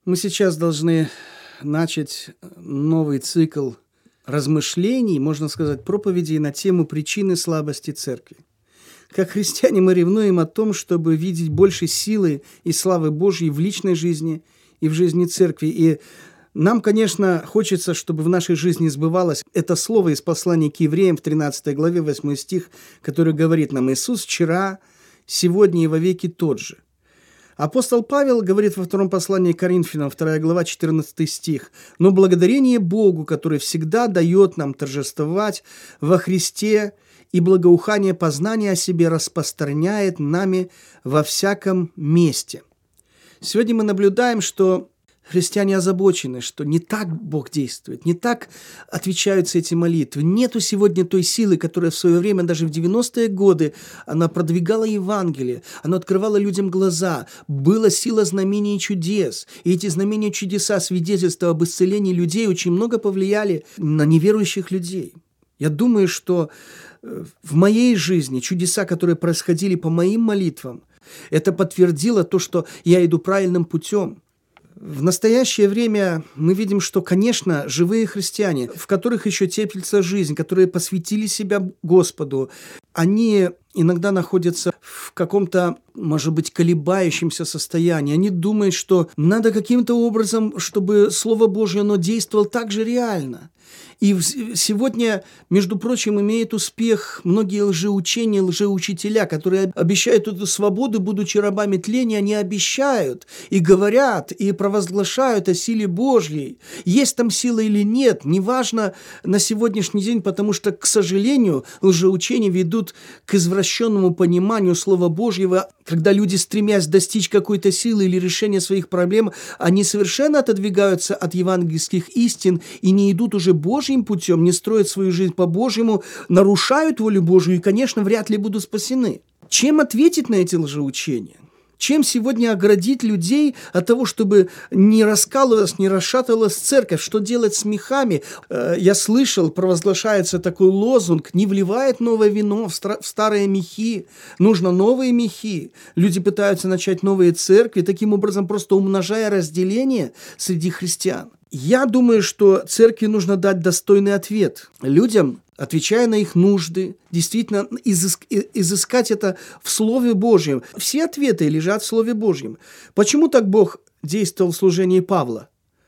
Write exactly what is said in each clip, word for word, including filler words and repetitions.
Мы сейчас должны начать новый цикл размышлений, можно сказать, проповедей на тему причины слабости церкви. Как христиане мы ревнуем о том, чтобы видеть больше силы и славы Божьей в личной жизни и в жизни церкви. И нам, конечно, хочется, чтобы в нашей жизни сбывалось это слово из послания к евреям в тринадцатой главе, восьмой стих, который говорит нам: «Иисус вчера, сегодня и вовеки тот же». Апостол Павел говорит во втором послании к Коринфянам, вторая глава, четырнадцатый стих: «Но благодарение Богу, который всегда дает нам торжествовать во Христе, и благоухание познания о себе распространяет нами во всяком месте». Сегодня мы наблюдаем, что христиане озабочены, что не так Бог действует, не так отвечаются эти молитвы. Нету сегодня той силы, которая в свое время, даже в девяностые годы, она продвигала Евангелие, она открывала людям глаза, была сила знамений и чудес. И эти знамения и чудеса, свидетельства об исцелении людей, очень много повлияли на неверующих людей. Я думаю, что в моей жизни чудеса, которые происходили по моим молитвам, это подтвердило то, что я иду правильным путем. В настоящее время мы видим, что, конечно, живые христиане, в которых еще теплится жизнь, которые посвятили себя Господу, они иногда находятся в каком-то, может быть, колебающемся состоянии. Они думают, что надо каким-то образом, чтобы Слово Божье, оно действовало так же реально. И сегодня, между прочим, имеют успех многие лжеучения, лжеучителя, которые обещают эту свободу, будучи рабами тления, они обещают и говорят, и провозглашают о силе Божьей. Есть там сила или нет, неважно на сегодняшний день, потому что, к сожалению, лжеучения ведут к извращенному пониманию Слова Божьего, когда люди, стремясь достичь какой-то силы или решения своих проблем, они совершенно отодвигаются от евангельских истин и не идут уже Божьим путем, не строят свою жизнь по-божьему, нарушают волю Божию и, конечно, вряд ли будут спасены. Чем ответить на эти лжеучения? Чем сегодня оградить людей от того, чтобы не раскалывалась, не расшатывалась церковь? Что делать с мехами? Я слышал, провозглашается такой лозунг: не вливает новое вино в старые мехи, нужно новые мехи. Люди пытаются начать новые церкви, таким образом просто умножая разделение среди христиан. Я думаю, что церкви нужно дать достойный ответ людям, отвечая на их нужды, действительно изыск, изыскать это в Слове Божьем. Все ответы лежат в Слове Божьем. Почему так Бог действовал в служении Павла?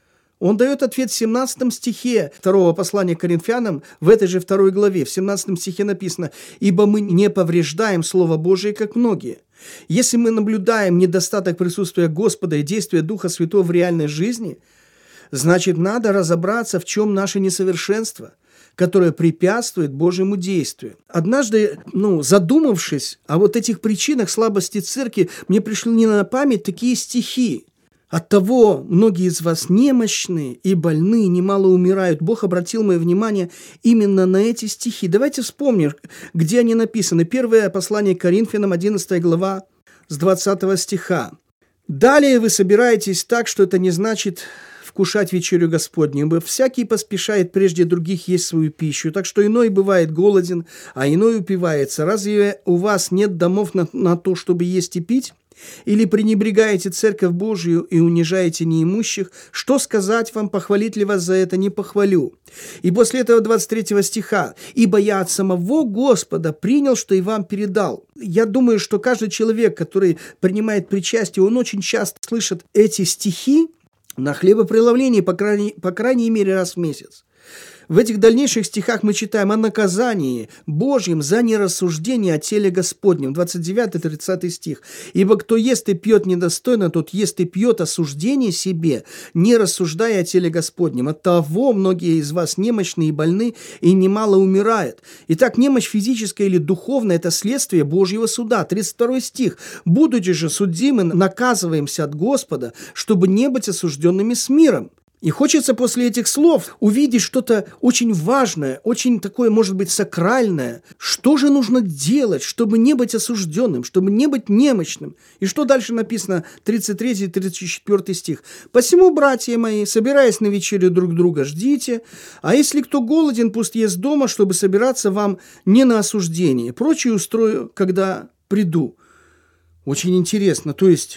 Он дает ответ в семнадцатом стихе второго послания к Коринфянам, в этой же второй главе. В семнадцатом стихе написано: «Ибо мы не повреждаем Слово Божие, как многие». Если мы наблюдаем недостаток присутствия Господа и действия Духа Святого в реальной жизни, значит, надо разобраться, в чем наше несовершенство, которое препятствует Божьему действию. Однажды, ну, задумавшись о вот этих причинах слабости церкви, мне пришли на память такие стихи. «Оттого многие из вас немощны и больны, немало умирают». Бог обратил мое внимание именно на эти стихи. Давайте вспомним, где они написаны. Первое послание к Коринфянам, одиннадцатая глава, с двадцатого стиха. «Далее вы собираетесь так, что это не значит вкушать вечерю Господню, ибо всякий поспешает прежде других есть свою пищу, так что иной бывает голоден, а иной упивается. Разве у вас нет домов на, на то, чтобы есть и пить? Или пренебрегаете церковь Божию и унижаете неимущих? Что сказать вам, похвалить ли вас за это? Не похвалю». И после этого двадцать третьего стиха: «Ибо я от самого Господа принял, что и вам передал». Я думаю, что каждый человек, который принимает причастие, он очень часто слышит эти стихи на хлебопреломлении, по крайней, по крайней мере, раз в месяц. В этих дальнейших стихах мы читаем о наказании Божьем за нерассуждение о теле Господнем. двадцать девятый тридцатый стих. «Ибо кто ест и пьет недостойно, тот ест и пьет осуждение себе, не рассуждая о теле Господнем. Оттого многие из вас немощны и больны, и немало умирают». Итак, немощь физическая или духовная – это следствие Божьего суда. тридцать второй стих. «Будучи же судимы, наказываемся от Господа, чтобы не быть осужденными с миром». И хочется после этих слов увидеть что-то очень важное, очень такое, может быть, сакральное. Что же нужно делать, чтобы не быть осужденным, чтобы не быть немощным? И что дальше написано? тридцать третий тридцать четвёртый стих. «Посему, братья мои, собираясь на вечерю друг друга, ждите, а если кто голоден, пусть ест дома, чтобы собираться вам не на осуждение. Прочее устрою, когда приду». Очень интересно. То есть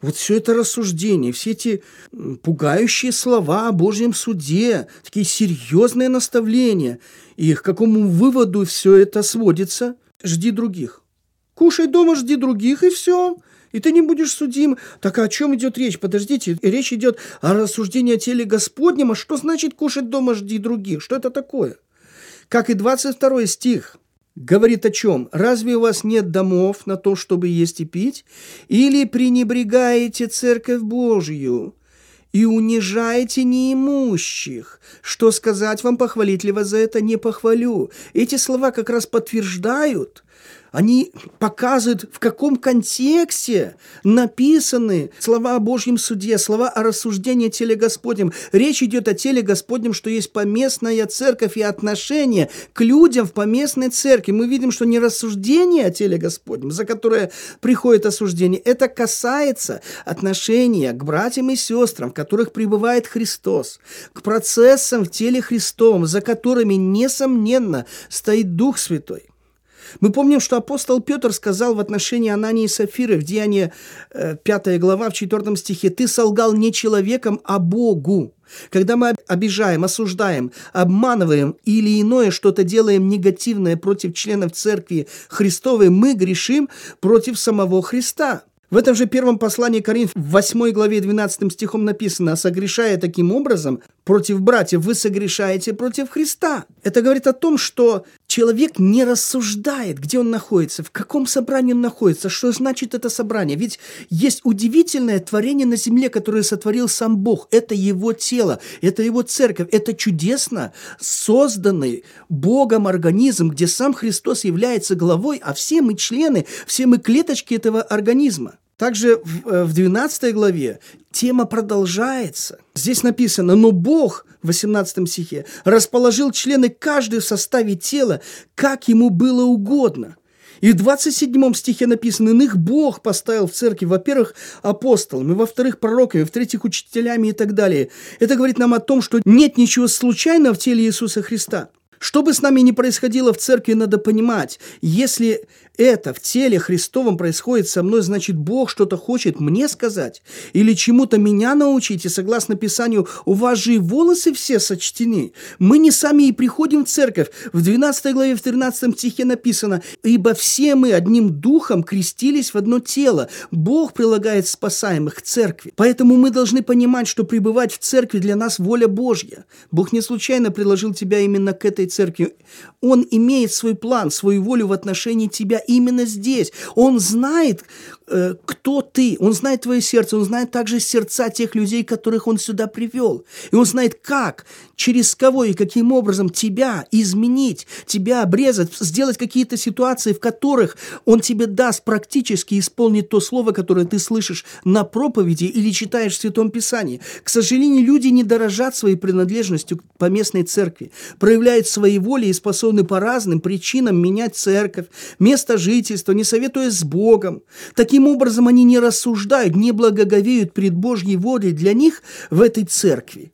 Вот все это рассуждение, все эти пугающие слова о Божьем суде, такие серьезные наставления. И к какому выводу все это сводится? Жди других. Кушай дома, жди других, и все. И ты не будешь судим. Так о чем идет речь? Подождите, речь идет о рассуждении о теле Господнем. А что значит кушать дома, жди других? Что это такое? Как и двадцать второй стих говорит о чем? Разве у вас нет домов на то, чтобы есть и пить? Или пренебрегаете церковь Божью и унижаете неимущих? Что сказать вам, похвалить ли вас за это? Не похвалю. Эти слова как раз подтверждают, они показывают, в каком контексте написаны слова о Божьем суде, слова о рассуждении о теле Господнем. Речь идет о теле Господнем, что есть поместная церковь и отношение к людям в поместной церкви. Мы видим, что не рассуждение о теле Господнем, за которое приходит осуждение, это касается отношения к братьям и сестрам, в которых пребывает Христос, к процессам в теле Христовом, за которыми, несомненно, стоит Дух Святой. Мы помним, что апостол Петр сказал в отношении Анании и Сапфиры в Деянии пятая глава, в четвёртом стихе: «Ты солгал не человеком, а Богу». Когда мы обижаем, осуждаем, обманываем или иное что-то делаем негативное против членов церкви Христовой, мы грешим против самого Христа. В этом же первом послании Коринф, в восьмой главе двенадцатым стихом написано: «А согрешая таким образом против братьев, вы согрешаете против Христа». Это говорит о том, что человек не рассуждает, где он находится, в каком собрании он находится, что значит это собрание. Ведь есть удивительное творение на земле, которое сотворил сам Бог. Это его тело, это его церковь, это чудесно созданный Богом организм, где сам Христос является главой, а все мы члены, все мы клеточки этого организма. Также в двенадцатой главе тема продолжается. Здесь написано: «Но Бог», в восемнадцатом стихе, «расположил члены каждый в составе тела, как ему было угодно». И в двадцать седьмом стихе написано: «Иных Бог поставил в церкви, во-первых, апостолами, во-вторых, пророками, в-третьих, учителями» и так далее. Это говорит нам о том, что нет ничего случайного в теле Иисуса Христа. Что бы с нами ни происходило в церкви, надо понимать, если это в теле Христовом происходит со мной, значит, Бог что-то хочет мне сказать или чему-то меня научить. И согласно Писанию, у вас же и волосы все сочтены. Мы не сами и приходим в церковь. В двенадцатой главе, в тринадцатом стихе написано: «Ибо все мы одним духом крестились в одно тело». Бог прилагает спасаемых к церкви. Поэтому мы должны понимать, что пребывать в церкви для нас воля Божья. Бог не случайно приложил тебя именно к этой церкви. Он имеет свой план, свою волю в отношении тебя именно здесь. Он знает, э, кто ты. Он знает твое сердце. Он знает также сердца тех людей, которых он сюда привел. И он знает, как, через кого и каким образом тебя изменить, тебя обрезать, сделать какие-то ситуации, в которых он тебе даст практически исполнить то слово, которое ты слышишь на проповеди или читаешь в Святом Писании. К сожалению, люди не дорожат своей принадлежностью к поместной церкви, проявляют свои воли и способны по разным причинам менять церковь, место жительства, не советуясь с Богом. Таким образом, они не рассуждают, не благоговеют пред Божьей волей для них в этой церкви.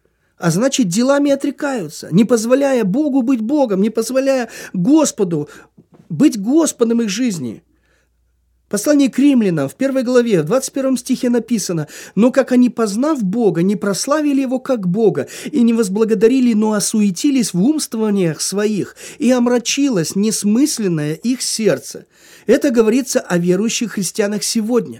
А значит, делами отрекаются, не позволяя Богу быть Богом, не позволяя Господу быть Господом их жизни. Послание к римлянам в первой главе, в двадцать первом стихе написано: «Но как они, познав Бога, не прославили Его как Бога, и не возблагодарили, но осуетились в умствованиях своих, и омрачилось несмысленное их сердце». Это говорится о верующих христианах сегодня.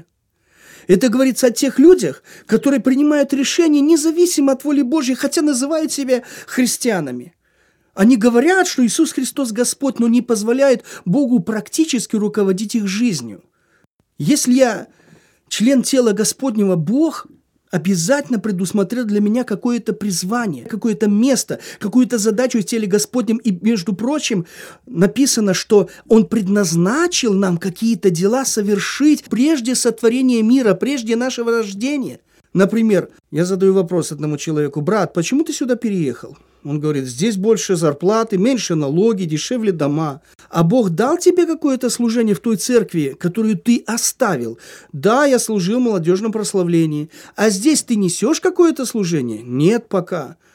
Это говорится о тех людях, которые принимают решения независимо от воли Божьей, хотя называют себя христианами. Они говорят, что Иисус Христос Господь, но не позволяют Богу практически руководить их жизнью. Если я член тела Господнего, Бог обязательно предусмотрел для меня какое-то призвание, какое-то место, какую-то задачу в теле Господнем. И, между прочим, написано, что Он предназначил нам какие-то дела совершить прежде сотворения мира, прежде нашего рождения. Например, я задаю вопрос одному человеку: «Брат, почему ты сюда переехал?» Он говорит: «Здесь больше зарплаты, меньше налоги, дешевле дома». А Бог дал тебе какое-то служение в той церкви, которую ты оставил? Да, я служил в молодежном прославлении. А здесь ты несешь какое-то служение? Нет пока.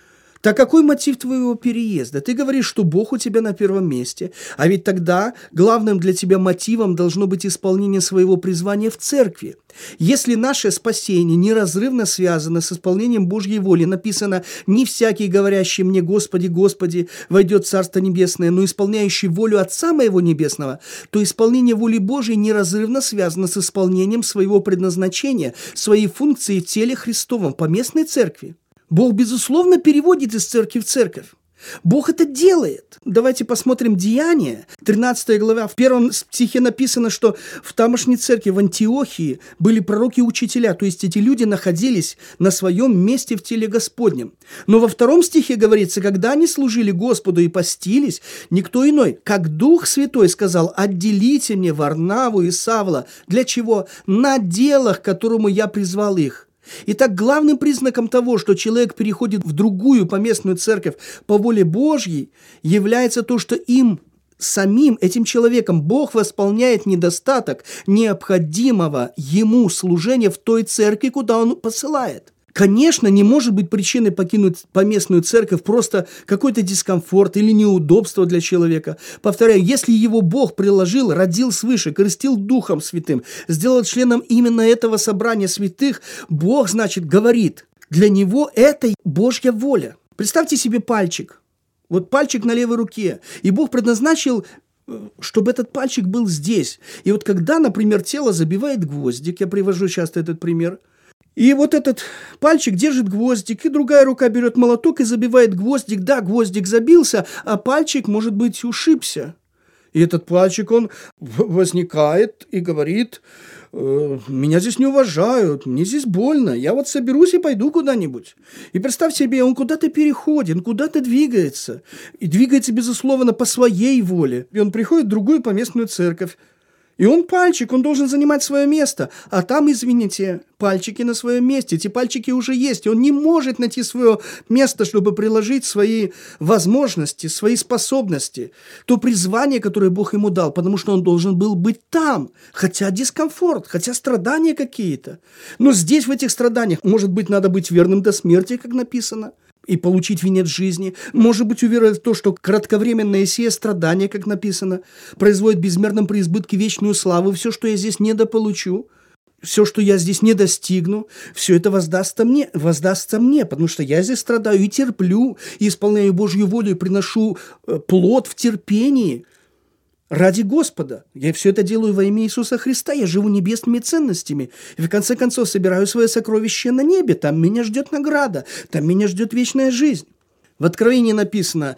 Так какой мотив твоего переезда? Ты говоришь, что Бог у тебя на первом месте, а ведь тогда главным для тебя мотивом должно быть исполнение своего призвания в церкви. Если наше спасение неразрывно связано с исполнением Божьей воли, написано: «Не всякий, говорящий мне, Господи, Господи, войдет в Царство Небесное, но исполняющий волю Отца Моего Небесного», то исполнение воли Божьей неразрывно связано с исполнением своего предназначения, своей функции в теле Христовом, поместной церкви. Бог, безусловно, переводит из церкви в церковь. Бог это делает. Давайте посмотрим Деяния, тринадцатая глава. В первом стихе написано, что в тамошней церкви в Антиохии были пророки и учителя, то есть эти люди находились на своем месте в теле Господнем. Но во втором стихе говорится: когда они служили Господу и постились, никто иной, как Дух Святой, сказал: «Отделите мне Варнаву и Савла». Для чего? На делах, к которому я призвал их. Итак, главным признаком того, что человек переходит в другую поместную церковь по воле Божьей, является то, что им самим, этим человеком, Бог восполняет недостаток необходимого ему служения в той церкви, куда он посылает. Конечно, не может быть причиной покинуть поместную церковь просто какой-то дискомфорт или неудобство для человека. Повторяю, если его Бог приложил, родил свыше, крестил Духом Святым, сделал членом именно этого собрания святых, Бог, значит, говорит, для него это Божья воля. Представьте себе пальчик. Вот пальчик на левой руке. И Бог предназначил, чтобы этот пальчик был здесь. И вот когда, например, тело забивает гвоздик, я привожу часто этот пример, и вот этот пальчик держит гвоздик, и другая рука берет молоток и забивает гвоздик. Да, гвоздик забился, а пальчик, может быть, ушибся. И этот пальчик, он возникает и говорит: меня здесь не уважают, мне здесь больно, я вот соберусь и пойду куда-нибудь. И представь себе, он куда-то переходит, он куда-то двигается. И двигается, безусловно, по своей воле. И он приходит в другую поместную церковь. И он пальчик, он должен занимать свое место. А там, извините, пальчики на своем месте. Эти пальчики уже есть. И он не может найти свое место, чтобы приложить свои возможности, свои способности. То призвание, которое Бог ему дал, потому что он должен был быть там. Хотя дискомфорт, хотя страдания какие-то. Но здесь, в этих страданиях, может быть, надо быть верным до смерти, как написано, и получить венец жизни. Может быть, уверовать в то, что кратковременное сие страдание, как написано, производит в безмерном преизбытке вечную славу. Все, что я здесь недополучу, все, что я здесь не достигну, все это воздастся мне, воздастся мне, потому что я здесь страдаю и терплю, и исполняю Божью волю, и приношу плод в терпении ради Господа. Я все это делаю во имя Иисуса Христа. Я живу небесными ценностями. И в конце концов собираю свое сокровище на небе. Там меня ждет награда. Там меня ждет вечная жизнь. В Откровении написано: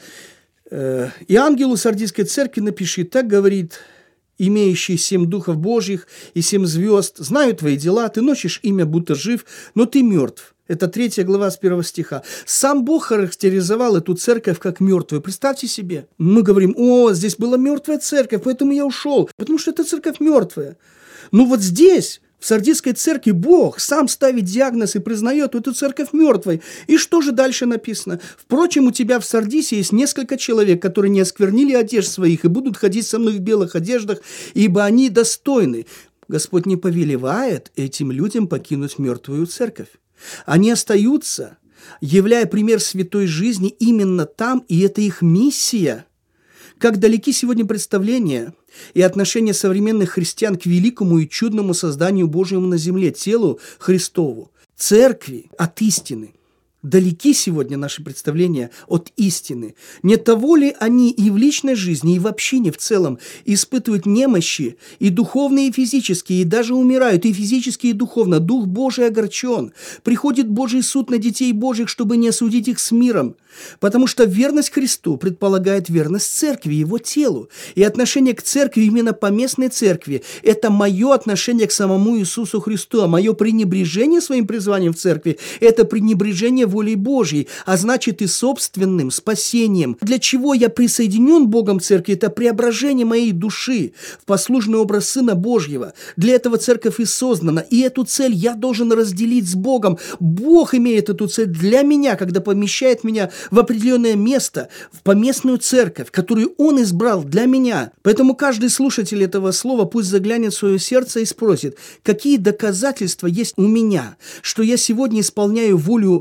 э, «И ангелу Сардийской церкви напиши, так говорит имеющий семь духов Божьих и семь звезд: знаю твои дела, ты носишь имя, будто жив, но ты мертв». Это третья глава с первого стиха. Сам Бог характеризовал эту церковь как мертвую. Представьте себе. Мы говорим: о, здесь была мертвая церковь, поэтому я ушел. Потому что эта церковь мертвая. Но вот здесь, в Сардийской церкви, Бог сам ставит диагноз и признает эту церковь мертвой. И что же дальше написано? «Впрочем, у тебя в Сардисе есть несколько человек, которые не осквернили одежд своих и будут ходить со мной в белых одеждах, ибо они достойны». Господь не повелевает этим людям покинуть мертвую церковь. Они остаются, являя пример святой жизни именно там, и это их миссия. Как далеки сегодня представления и отношения современных христиан к великому и чудному созданию Божьему на земле, телу Христову, церкви от истины. Далеки сегодня наши представления от истины. Не того ли они и в личной жизни, и в общине в целом испытывают немощи, и духовные, и физические, и даже умирают, и физически, и духовно. Дух Божий огорчен. Приходит Божий суд на детей Божьих, чтобы не осудить их с миром. Потому что верность Христу предполагает верность церкви, его телу. И отношение к церкви, именно поместной церкви, это мое отношение к самому Иисусу Христу. А мое пренебрежение своим призванием в церкви – это пренебрежение волей Божьей, а значит и собственным спасением. Для чего я присоединен Богом к церкви? Это преображение моей души в послушный образ Сына Божьего. Для этого церковь и создана. И эту цель я должен разделить с Богом. Бог имеет эту цель для меня, когда помещает меня в определенное место, в поместную церковь, которую Он избрал для меня. Поэтому каждый слушатель этого слова пусть заглянет в свое сердце и спросит: какие доказательства есть у меня, что я сегодня исполняю волю моего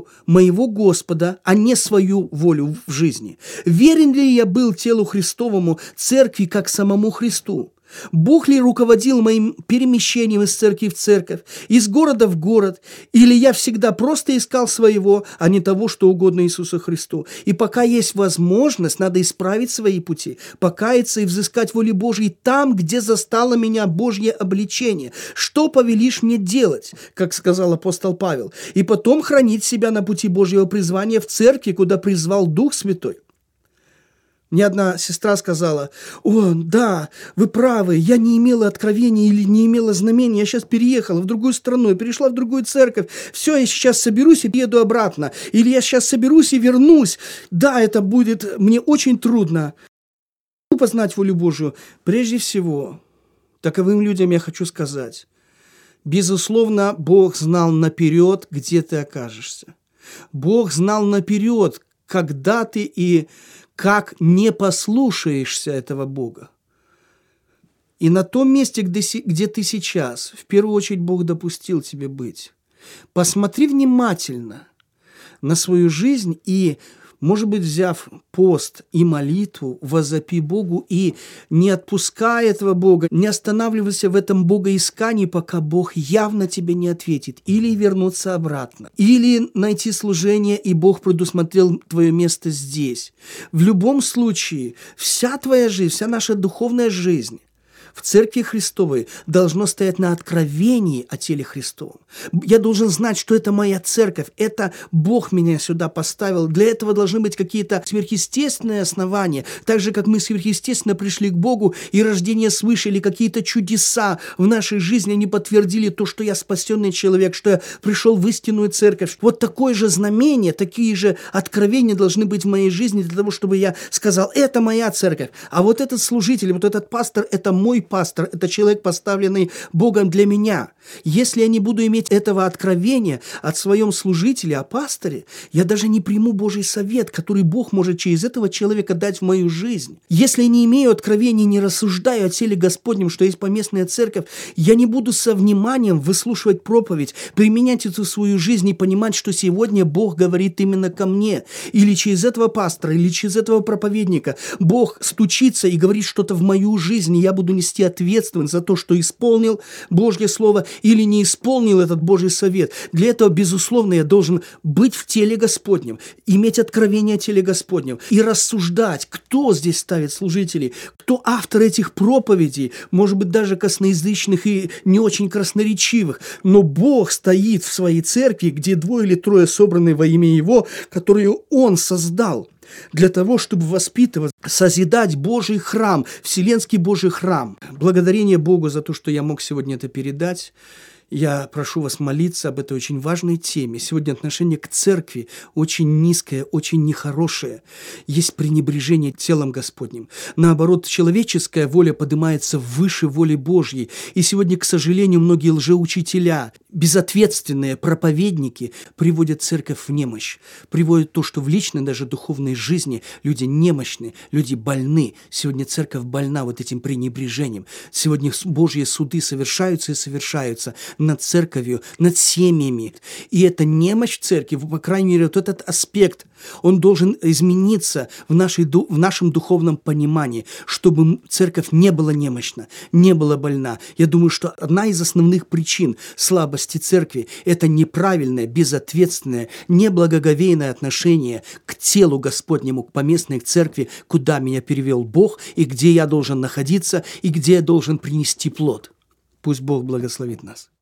моего Господа, а не свою волю в жизни? Верен ли я был телу Христовому, церкви, как самому Христу? Бог ли руководил моим перемещением из церкви в церковь, из города в город? Или я всегда просто искал своего, а не того, что угодно Иисусу Христу? И пока есть возможность, надо исправить свои пути, покаяться и взыскать воли Божьей там, где застало меня Божье обличение. Что повелишь мне делать, как сказал апостол Павел, и потом хранить себя на пути Божьего призвания в церкви, куда призвал Дух Святой. Мне одна сестра сказала: «О, да, вы правы, я не имела откровения или не имела знамения, я сейчас переехала в другую страну, я перешла в другую церковь, все, я сейчас соберусь и еду обратно, или я сейчас соберусь и вернусь, да, это будет мне очень трудно». Познать волю Божию, прежде всего, таковым людям я хочу сказать: безусловно, Бог знал наперед, где ты окажешься. Бог знал наперед, когда ты и как не послушаешься этого Бога. И на том месте, где, где ты сейчас, в первую очередь Бог допустил тебе быть. Посмотри внимательно на свою жизнь и, может быть, взяв пост и молитву, возопи Богу и, не отпуская этого Бога, не останавливайся в этом богоискании, пока Бог явно тебе не ответит. Или вернуться обратно, или найти служение, и Бог предусмотрел твое место здесь. В любом случае, вся твоя жизнь, вся наша духовная жизнь в Церкви Христовой должно стоять на откровении о теле Христовом. Я должен знать, что это моя церковь, это Бог меня сюда поставил. Для этого должны быть какие-то сверхъестественные основания, так же, как мы сверхъестественно пришли к Богу, и рождение свыше, или какие-то чудеса в нашей жизни, они подтвердили то, что я спасенный человек, что я пришел в истинную церковь. Вот такое же знамение, такие же откровения должны быть в моей жизни для того, чтобы я сказал: это моя церковь, а вот этот служитель, вот этот пастор, это мой пастор, это человек, поставленный Богом для меня. Если я не буду иметь этого откровения от своем служителе, о пасторе, я даже не приму Божий совет, который Бог может через этого человека дать в мою жизнь. Если я не имею откровения, не рассуждаю о теле Господнем, что есть поместная церковь, я не буду со вниманием выслушивать проповедь, применять эту в свою жизнь и понимать, что сегодня Бог говорит именно ко мне, или через этого пастора, или через этого проповедника. Бог стучится и говорит что-то в мою жизнь, и я буду нести ответственность за то, что исполнил Божье Слово или не исполнил этот Божий совет. Для этого, безусловно, я должен быть в теле Господнем, иметь откровение о теле Господнем и рассуждать, кто здесь ставит служителей, кто автор этих проповедей, может быть, даже косноязычных и не очень красноречивых. Но Бог стоит в своей церкви, где двое или трое собраны во имя Его, которую Он создал, для того, чтобы воспитывать, созидать Божий храм, вселенский Божий храм. Благодарение Богу за то, что я мог сегодня это передать. Я прошу вас молиться об этой очень важной теме. Сегодня отношение к церкви очень низкое, очень нехорошее. Есть пренебрежение телом Господним. Наоборот, человеческая воля поднимается выше воли Божьей. И сегодня, к сожалению, многие лжеучителя, безответственные проповедники приводят церковь в немощь. Приводят то, что в личной, даже духовной жизни люди немощны, люди больны. Сегодня церковь больна вот этим пренебрежением. Сегодня Божьи суды совершаются и совершаются над церковью, над семьями. И эта немощь церкви, по крайней мере, вот этот аспект, он должен измениться в, нашей, в нашем духовном понимании, чтобы церковь не была немощна, не была больна. Я думаю, что одна из основных причин слабости церкви – это неправильное, безответственное, неблагоговейное отношение к телу Господнему, к поместной церкви, куда меня перевел Бог, и где я должен находиться, и где я должен принести плод. Пусть Бог благословит нас.